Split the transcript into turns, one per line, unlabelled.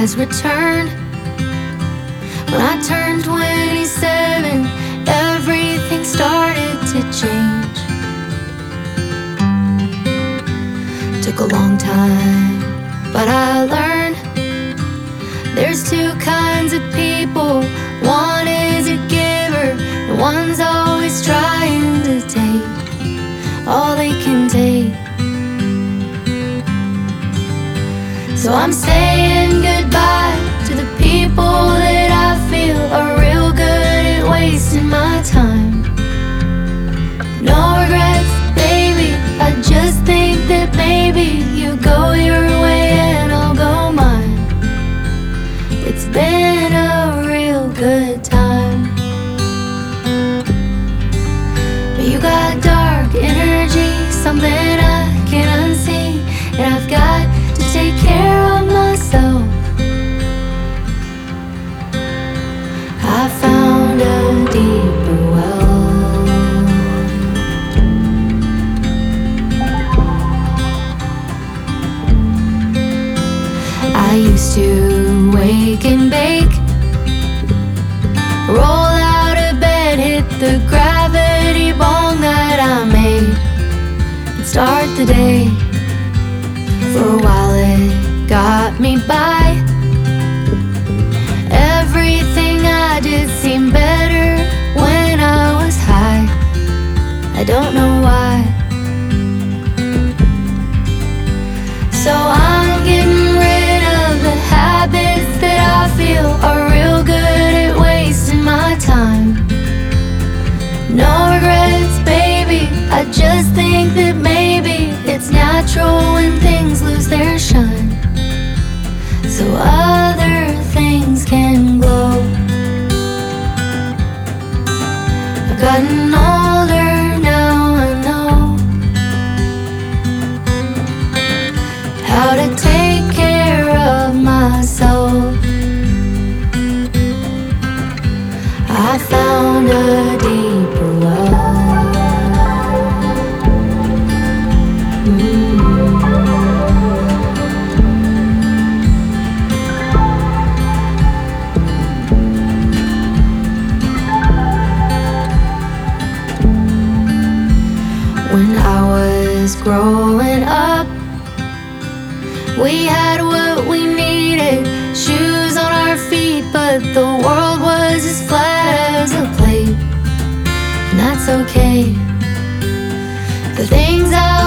has returned. When I turned 27, everything started to change. Took a long time, but I learned there's two kinds of people. One is a giver, and one's always trying to take all they can take. So I'm saying goodbye to the people that I feel are real good at wasting my time. No regrets, baby, I just think that maybe you go your way and I'll go mine. It's been a real good time. But you got dark energy, something I can't unsee, and I've got to take care of myself. I found a deeper well. I used to wake and bake, roll out of bed, hit the gravity bong that I made, and start the day. For a while it got me by. Everything I did seemed better when I was high. I don't know why. So I'm getting rid of the habits that I feel are real good at wasting my time. No regrets, baby, I just think that maybe it's natural when things lose their shine, so other things can glow. I've gotten older now, I know how to take care of myself. I found a deeper well. When I was growing up, we had what we needed, shoes on our feet, but the world was as flat as a plate. And that's okay. The things I